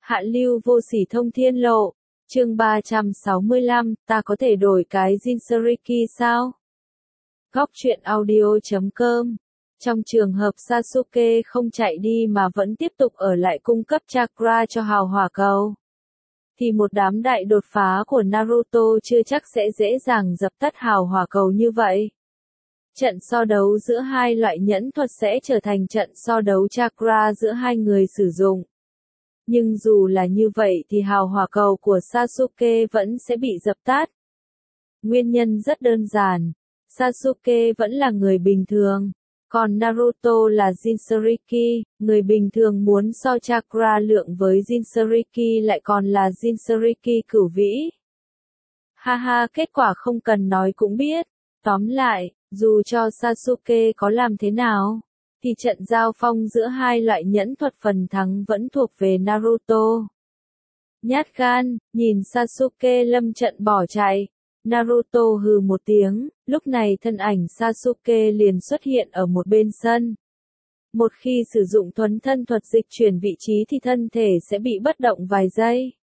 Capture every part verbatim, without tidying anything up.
Hạ lưu vô sỉ thông thiên lộ. Chương ba trăm sáu mươi lăm, ta có thể đổi cái Jinchuriki sao? Góc truyện audio chấm com. Trong trường hợp Sasuke không chạy đi mà vẫn tiếp tục ở lại cung cấp chakra cho hào hỏa cầu, thì một đám đại đột phá của Naruto chưa chắc sẽ dễ dàng dập tắt hào hỏa cầu như vậy. Trận so đấu giữa hai loại nhẫn thuật sẽ trở thành trận so đấu chakra giữa hai người sử dụng. Nhưng dù là như vậy thì hào hỏa cầu của Sasuke vẫn sẽ bị dập tắt. Nguyên nhân rất đơn giản. Sasuke vẫn là người bình thường, còn Naruto là Jinchuriki, người bình thường muốn so chakra lượng với Jinchuriki lại còn là Jinchuriki cửu vĩ. Ha ha, kết quả không cần nói cũng biết. Tóm lại, dù cho Sasuke có làm thế nào, thì trận giao phong giữa hai loại nhẫn thuật phần thắng vẫn thuộc về Naruto. Nhát gan, nhìn Sasuke lâm trận bỏ chạy, Naruto hừ một tiếng, lúc này thân ảnh Sasuke liền xuất hiện ở một bên sân. Một khi sử dụng thuấn thân thuật dịch chuyển vị trí thì thân thể sẽ bị bất động vài giây.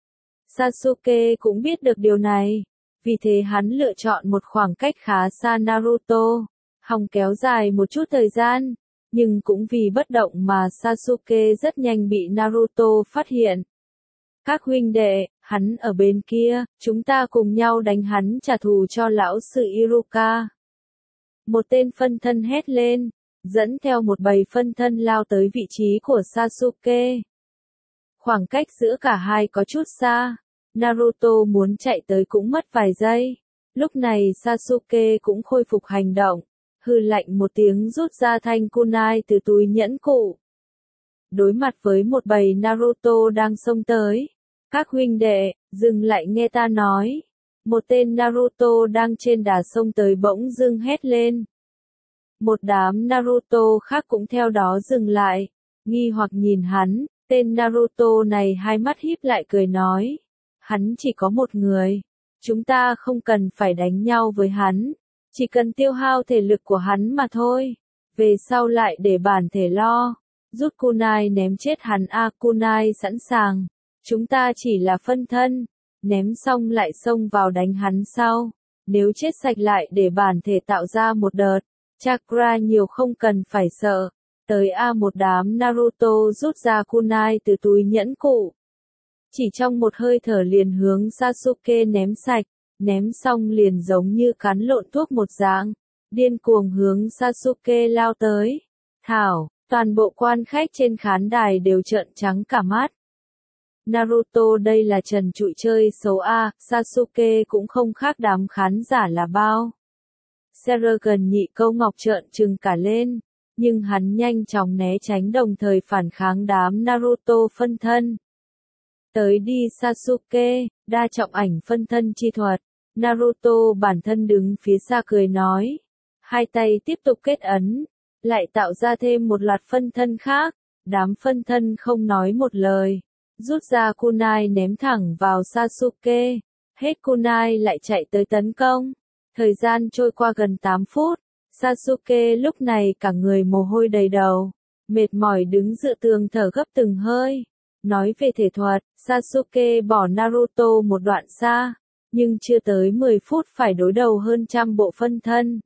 Sasuke cũng biết được điều này, vì thế hắn lựa chọn một khoảng cách khá xa Naruto, hòng kéo dài một chút thời gian, nhưng cũng vì bất động mà Sasuke rất nhanh bị Naruto phát hiện. Các huynh đệ, hắn ở bên kia, chúng ta cùng nhau đánh hắn trả thù cho lão sư Iruka. Một tên phân thân hét lên, dẫn theo một bầy phân thân lao tới vị trí của Sasuke. Khoảng cách giữa cả hai có chút xa, Naruto muốn chạy tới cũng mất vài giây. Lúc này Sasuke cũng khôi phục hành động, hừ lạnh một tiếng rút ra thanh kunai từ túi nhẫn cụ. Đối mặt với một bầy Naruto đang xông tới, các huynh đệ, dừng lại nghe ta nói. Một tên Naruto đang trên đà xông tới bỗng dưng hét lên. Một đám Naruto khác cũng theo đó dừng lại, nghi hoặc nhìn hắn. Tên Naruto này hai mắt híp lại cười nói, hắn chỉ có một người, chúng ta không cần phải đánh nhau với hắn, chỉ cần tiêu hao thể lực của hắn mà thôi, về sau lại để bản thể lo. Rút kunai ném chết hắn. A kunai sẵn sàng, chúng ta chỉ là phân thân, ném xong lại xông vào đánh hắn sau, nếu chết sạch lại để bản thể tạo ra một đợt, chakra nhiều không cần phải sợ. Tới A một đám Naruto rút ra kunai từ túi nhẫn cụ. Chỉ trong một hơi thở liền hướng Sasuke ném sạch, ném xong liền giống như cắn lộn thuốc một dạng, điên cuồng hướng Sasuke lao tới. Thảo, toàn bộ quan khách trên khán đài đều trợn trắng cả mắt. Naruto đây là trần trụi chơi xấu A, Sasuke cũng không khác đám khán giả là bao. Seragon nhị câu ngọc trợn trừng cả lên, nhưng hắn nhanh chóng né tránh đồng thời phản kháng đám Naruto phân thân. Tới đi Sasuke, đa trọng ảnh phân thân chi thuật. Naruto bản thân đứng phía xa cười nói. Hai tay tiếp tục kết ấn, lại tạo ra thêm một loạt phân thân khác. Đám phân thân không nói một lời, rút ra kunai ném thẳng vào Sasuke. Hết kunai lại chạy tới tấn công. Thời gian trôi qua gần tám phút. Sasuke lúc này cả người mồ hôi đầy đầu, mệt mỏi đứng dựa tường thở gấp từng hơi. Nói về thể thuật, Sasuke bỏ Naruto một đoạn xa, nhưng chưa tới mười phút phải đối đầu hơn trăm bộ phân thân.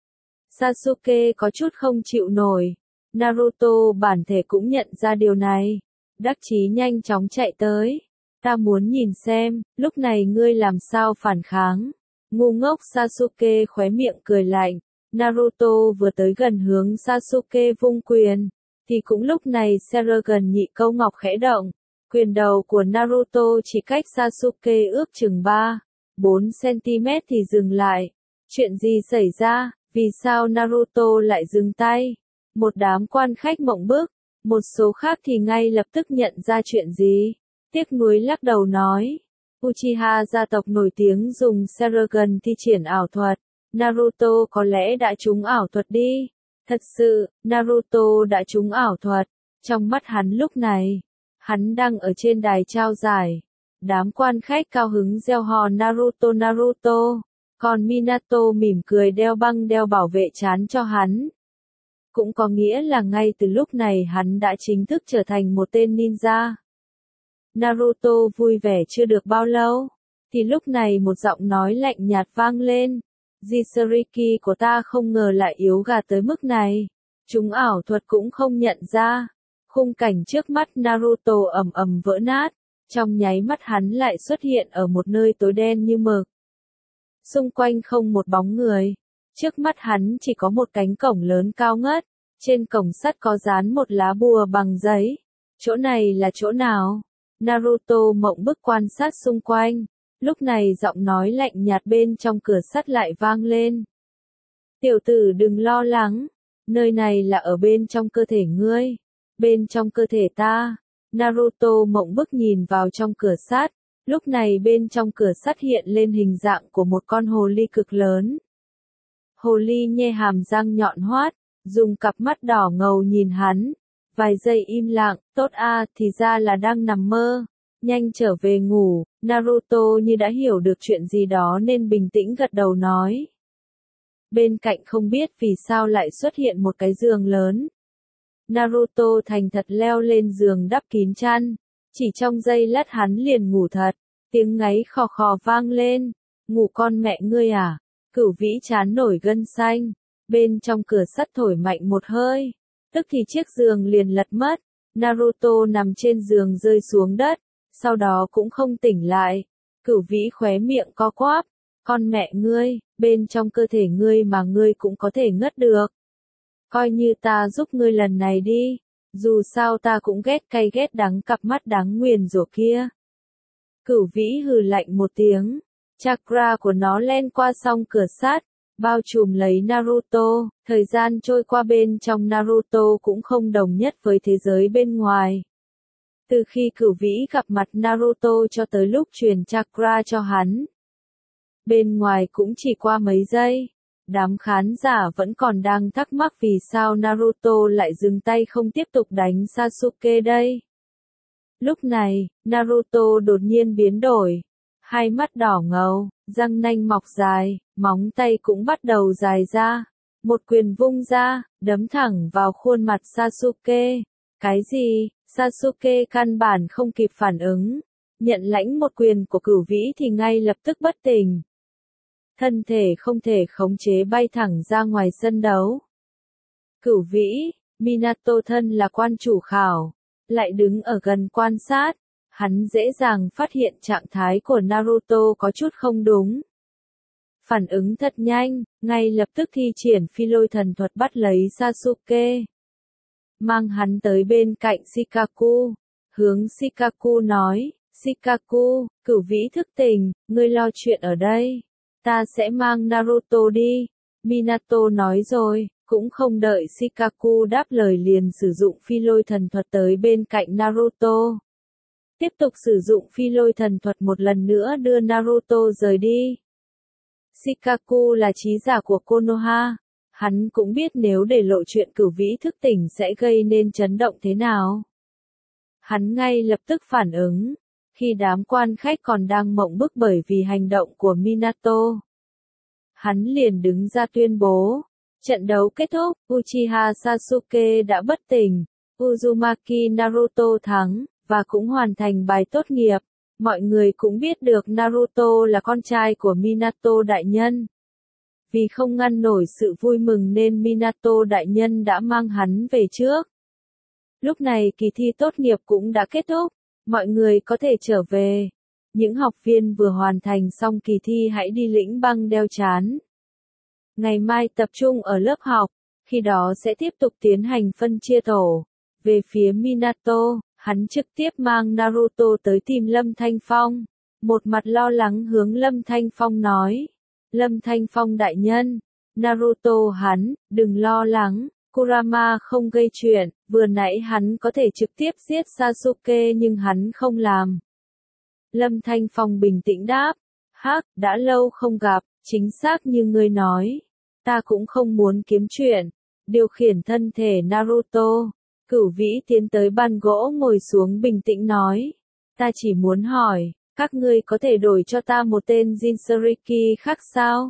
Sasuke có chút không chịu nổi, Naruto bản thể cũng nhận ra điều này, đắc chí nhanh chóng chạy tới. Ta muốn nhìn xem, lúc này ngươi làm sao phản kháng. Ngu ngốc Sasuke khóe miệng cười lạnh. Naruto vừa tới gần hướng Sasuke vung quyền, thì cũng lúc này Seragon nhị câu ngọc khẽ động, quyền đầu của Naruto chỉ cách Sasuke ước chừng ba, bốn xăng-ti-mét thì dừng lại. Chuyện gì xảy ra, vì sao Naruto lại dừng tay? Một đám quan khách mộng bức, một số khác thì ngay lập tức nhận ra chuyện gì, tiếc nuối lắc đầu nói. Uchiha gia tộc nổi tiếng dùng Seragon thi triển ảo thuật. Naruto có lẽ đã trúng ảo thuật đi. Thật sự, Naruto đã trúng ảo thuật. Trong mắt hắn lúc này, hắn đang ở trên đài trao giải. Đám quan khách cao hứng reo hò Naruto Naruto. Còn Minato mỉm cười đeo băng đeo bảo vệ trán cho hắn. Cũng có nghĩa là ngay từ lúc này hắn đã chính thức trở thành một tên ninja. Naruto vui vẻ chưa được bao lâu, thì lúc này một giọng nói lạnh nhạt vang lên. Jinchuriki của ta không ngờ lại yếu gà tới mức này. Chúng ảo thuật cũng không nhận ra. Khung cảnh trước mắt Naruto ầm ầm vỡ nát. Trong nháy mắt hắn lại xuất hiện ở một nơi tối đen như mực. Xung quanh không một bóng người. Trước mắt hắn chỉ có một cánh cổng lớn cao ngất. Trên cổng sắt có dán một lá bùa bằng giấy. Chỗ này là chỗ nào? Naruto mộng bức quan sát xung quanh. Lúc này giọng nói lạnh nhạt bên trong cửa sắt lại vang lên. Tiểu tử đừng lo lắng. Nơi này là ở bên trong cơ thể ngươi. Bên trong cơ thể ta. Naruto mộng bức nhìn vào trong cửa sắt. Lúc này bên trong cửa sắt hiện lên hình dạng của một con hồ ly cực lớn. Hồ ly nhe hàm răng nhọn hoắt, dùng cặp mắt đỏ ngầu nhìn hắn. Vài giây im lặng, tốt a, thì ra là đang nằm mơ. Nhanh trở về ngủ, Naruto như đã hiểu được chuyện gì đó nên bình tĩnh gật đầu nói. Bên cạnh không biết vì sao lại xuất hiện một cái giường lớn. Naruto thành thật leo lên giường đắp kín chăn. Chỉ trong giây lát hắn liền ngủ thật. Tiếng ngáy khò khò vang lên. Ngủ con mẹ ngươi à? Cửu Vĩ chán nổi gân xanh. Bên trong cửa sắt thổi mạnh một hơi. Tức thì chiếc giường liền lật mất. Naruto nằm trên giường rơi xuống đất. Sau đó cũng không tỉnh lại. Cửu Vĩ khóe miệng co quắp. Con mẹ ngươi, bên trong cơ thể ngươi mà ngươi cũng có thể ngất được. Coi như ta giúp ngươi lần này đi. Dù sao ta cũng ghét cay ghét đắng cặp mắt đáng nguyền rủa kia. Cửu Vĩ hừ lạnh một tiếng. Chakra của nó len qua song cửa sắt, bao trùm lấy Naruto. Thời gian trôi qua bên trong Naruto cũng không đồng nhất với thế giới bên ngoài. Từ khi Cửu Vĩ gặp mặt Naruto cho tới lúc truyền chakra cho hắn. Bên ngoài cũng chỉ qua mấy giây. Đám khán giả vẫn còn đang thắc mắc vì sao Naruto lại dừng tay không tiếp tục đánh Sasuke đây. Lúc này, Naruto đột nhiên biến đổi. Hai mắt đỏ ngầu, răng nanh mọc dài, móng tay cũng bắt đầu dài ra. Một quyền vung ra, đấm thẳng vào khuôn mặt Sasuke. Cái gì? Sasuke căn bản không kịp phản ứng. Nhận lãnh một quyền của Cửu Vĩ thì ngay lập tức bất tỉnh. Thân thể không thể khống chế bay thẳng ra ngoài sân đấu. Cửu Vĩ, Minato thân là quan chủ khảo, lại đứng ở gần quan sát. Hắn dễ dàng phát hiện trạng thái của Naruto có chút không đúng. Phản ứng thật nhanh, ngay lập tức thi triển phi lôi thần thuật bắt lấy Sasuke. Mang hắn tới bên cạnh Shikaku. Hướng Shikaku nói, Shikaku, Cửu Vĩ thức tỉnh, ngươi lo chuyện ở đây. Ta sẽ mang Naruto đi. Minato nói rồi, cũng không đợi Shikaku đáp lời liền sử dụng phi lôi thần thuật tới bên cạnh Naruto. Tiếp tục sử dụng phi lôi thần thuật một lần nữa đưa Naruto rời đi. Shikaku là trí giả của Konoha. Hắn cũng biết nếu để lộ chuyện Cửu Vĩ thức tỉnh sẽ gây nên chấn động thế nào. Hắn ngay lập tức phản ứng. Khi đám quan khách còn đang mộng bức bởi vì hành động của Minato. Hắn liền đứng ra tuyên bố. Trận đấu kết thúc, Uchiha Sasuke đã bất tỉnh. Uzumaki Naruto thắng, và cũng hoàn thành bài tốt nghiệp. Mọi người cũng biết được Naruto là con trai của Minato đại nhân. Vì không ngăn nổi sự vui mừng nên Minato đại nhân đã mang hắn về trước. Lúc này kỳ thi tốt nghiệp cũng đã kết thúc. Mọi người có thể trở về. Những học viên vừa hoàn thành xong kỳ thi hãy đi lĩnh băng đeo trán. Ngày mai tập trung ở lớp học, khi đó sẽ tiếp tục tiến hành phân chia tổ. Về phía Minato, hắn trực tiếp mang Naruto tới tìm Lâm Thanh Phong. Một mặt lo lắng hướng Lâm Thanh Phong nói. Lâm Thanh Phong đại nhân, Naruto hắn, đừng lo lắng. Kurama không gây chuyện, vừa nãy hắn có thể trực tiếp giết Sasuke nhưng hắn không làm. Lâm Thanh Phong bình tĩnh đáp, hắc, đã lâu không gặp, chính xác như ngươi nói. Ta cũng không muốn kiếm chuyện. Điều khiển thân thể Naruto. Cửu Vĩ tiến tới bàn gỗ ngồi xuống bình tĩnh nói. Ta chỉ muốn hỏi, các ngươi có thể đổi cho ta một tên Jinchuriki khác sao?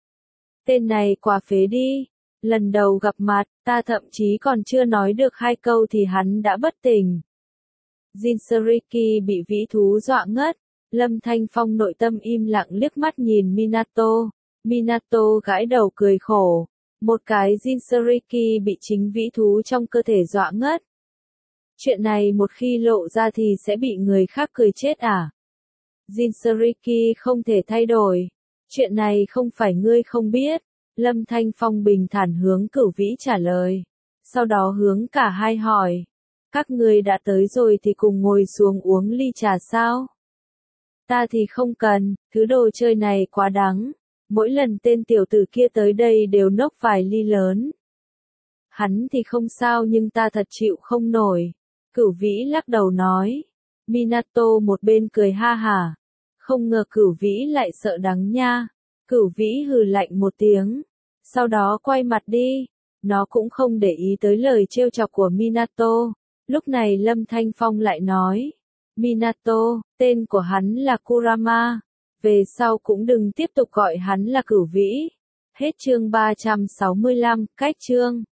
Tên này quá phế đi. Lần đầu gặp mặt, ta thậm chí còn chưa nói được hai câu thì hắn đã bất tỉnh. Jinchuriki bị vĩ thú dọa ngất. Lâm Thanh Phong nội tâm im lặng liếc mắt nhìn Minato. Minato gãi đầu cười khổ. Một cái Jinchuriki bị chính vĩ thú trong cơ thể dọa ngất. Chuyện này một khi lộ ra thì sẽ bị người khác cười chết à? Jinchuriki không thể thay đổi. Chuyện này không phải ngươi không biết. Lâm Thanh Phong bình thản hướng Cửu Vĩ trả lời. Sau đó hướng cả hai hỏi. Các ngươi đã tới rồi thì cùng ngồi xuống uống ly trà sao? Ta thì không cần, thứ đồ chơi này quá đắng. Mỗi lần tên tiểu tử kia tới đây đều nốc vài ly lớn. Hắn thì không sao nhưng ta thật chịu không nổi. Cửu Vĩ lắc đầu nói. Minato một bên cười ha hả. Không ngờ Cửu Vĩ lại sợ đắng nha. Cửu Vĩ hừ lạnh một tiếng. Sau đó quay mặt đi. Nó cũng không để ý tới lời trêu chọc của Minato. Lúc này Lâm Thanh Phong lại nói. Minato, tên của hắn là Kurama. Về sau cũng đừng tiếp tục gọi hắn là Cửu Vĩ. Hết chương ba trăm sáu mươi lăm, cách chương.